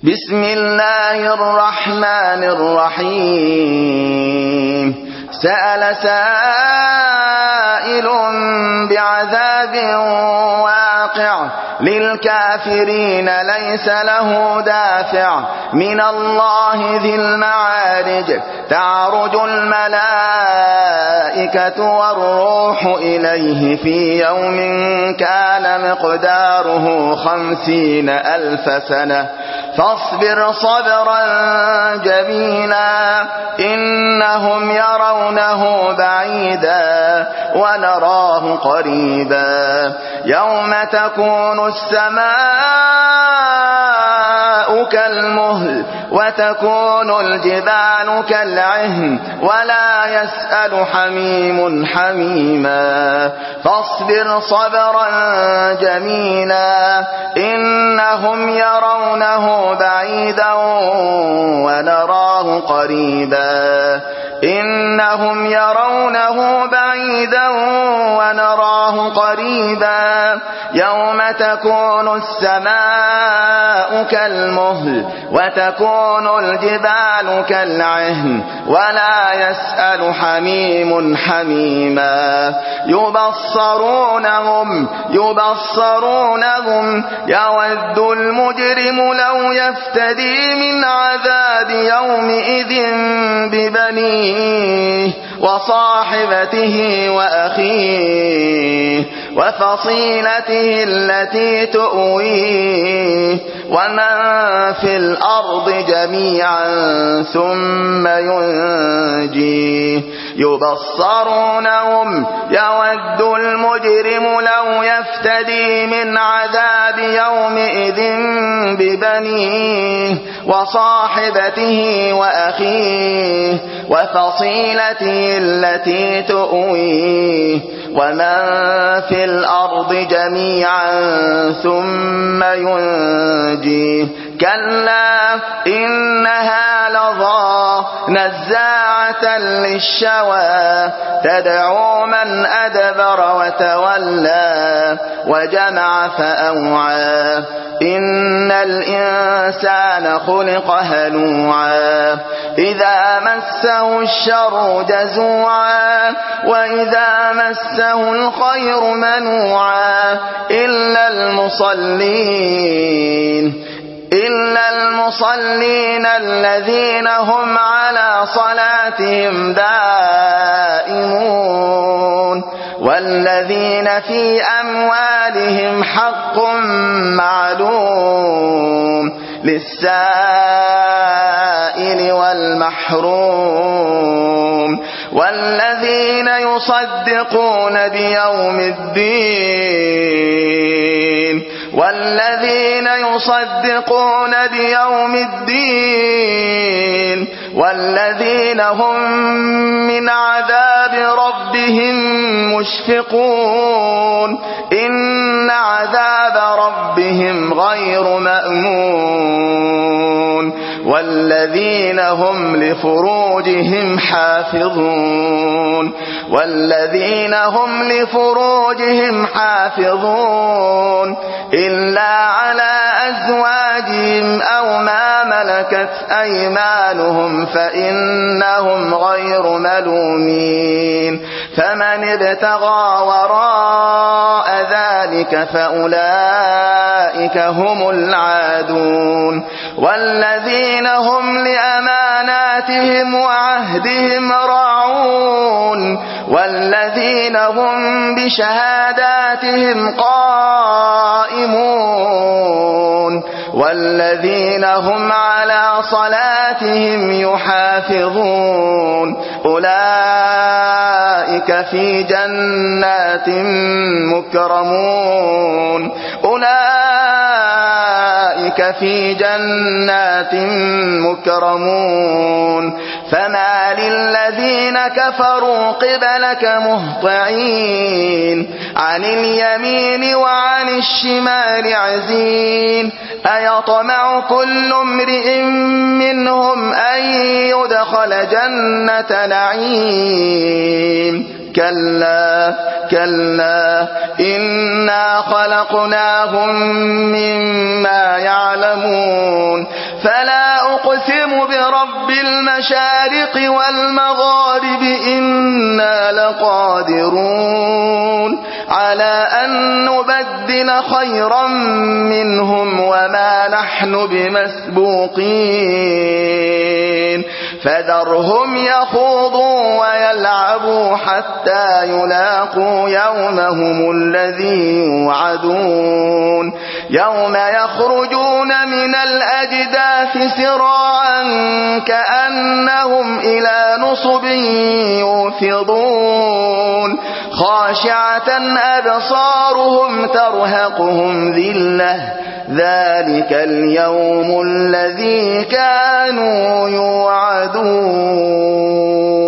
بسم الله الرحمن الرحيم سأل سائل بعذاب واقع للكافرين ليس له دافع من الله ذي المعارج تعرج الملائكة والروح إليه في يوم كان مقداره 50,000 سنة فاصبر صبرا جميلا إنهم يرونه بعيدا ونراه قريبا يوم تكون السماء كالمهل وتكون الجبال كالعهن ولا يسأل حميم حميما فاصبر صبرا جميلا إنهم يرونه بعيدا ونراه قريبا إنهم يرونه بعيدا ونراه قريبا يوم تكون السماء كالمهل وتكون الجبال كالعهن ولا يسأل حميم حميما يبصرونهم يود المجرم لو يفتدي من عذاب يومئذ ببنيه وصاحبته وأخيه وفصيلته التي تؤويه ومن في الأرض جميعا ثم ينجيه يبصرونهم يود المجرم لو يفتدي من عذاب يومئذ ببنيه وصاحبته وأخيه وفصيلته التي تؤويه ومن في الأرض جميعا ثم ينجيه كلا إنها لظى نزاعة للشوى تدعو من أدبر وتولى وجمع فأوعى إن الإنسان خلق هلوعا إذا مسه الشر جزوعا وإذا مسه الخير منوعا إلا المصلين الذين هم على صلاتهم دائمون والذين في أموالهم حق معلوم للسائل والمحروم والذين يصدقون بيوم الدين والذين هم من عذاب ربهم مشفقون إن عذاب ربهم غير مأمون والذين هم لفروجهم حافظون إلا على أزواجهم أو ما ملكت أيمانهم فإنهم غير ملومين فمن ابتغى وراء ذلك فأولئك هم العادون والذين هم لأماناتهم وعهدهم راعون والذين هم بشهاداتهم قائمون والذين هم على صلاتهم يحافظون أولئك في جنات مكرمون فما للذين كفروا قبلك مهطعين عن اليمين وعن الشمال عزين أيطمع كل امرئ منهم أن يدخل جنة نعيم كلا إنا خلقناهم مما يعلمون فلا أقسم برب المشارق والمغارب إنا لقادرون على أن نبدل خيرا منهم وما نحن بمسبوقين فذرهم يخوضوا ويلعبوا حتى يلاقوا يومهم الذي يوعدون يوم يخرجون من الأجداث سراعا كأنهم إلى نصب يوفضون خاشعة أبصارهم ترهقهم ذلة ذلك اليوم الذي كانوا يوعدون.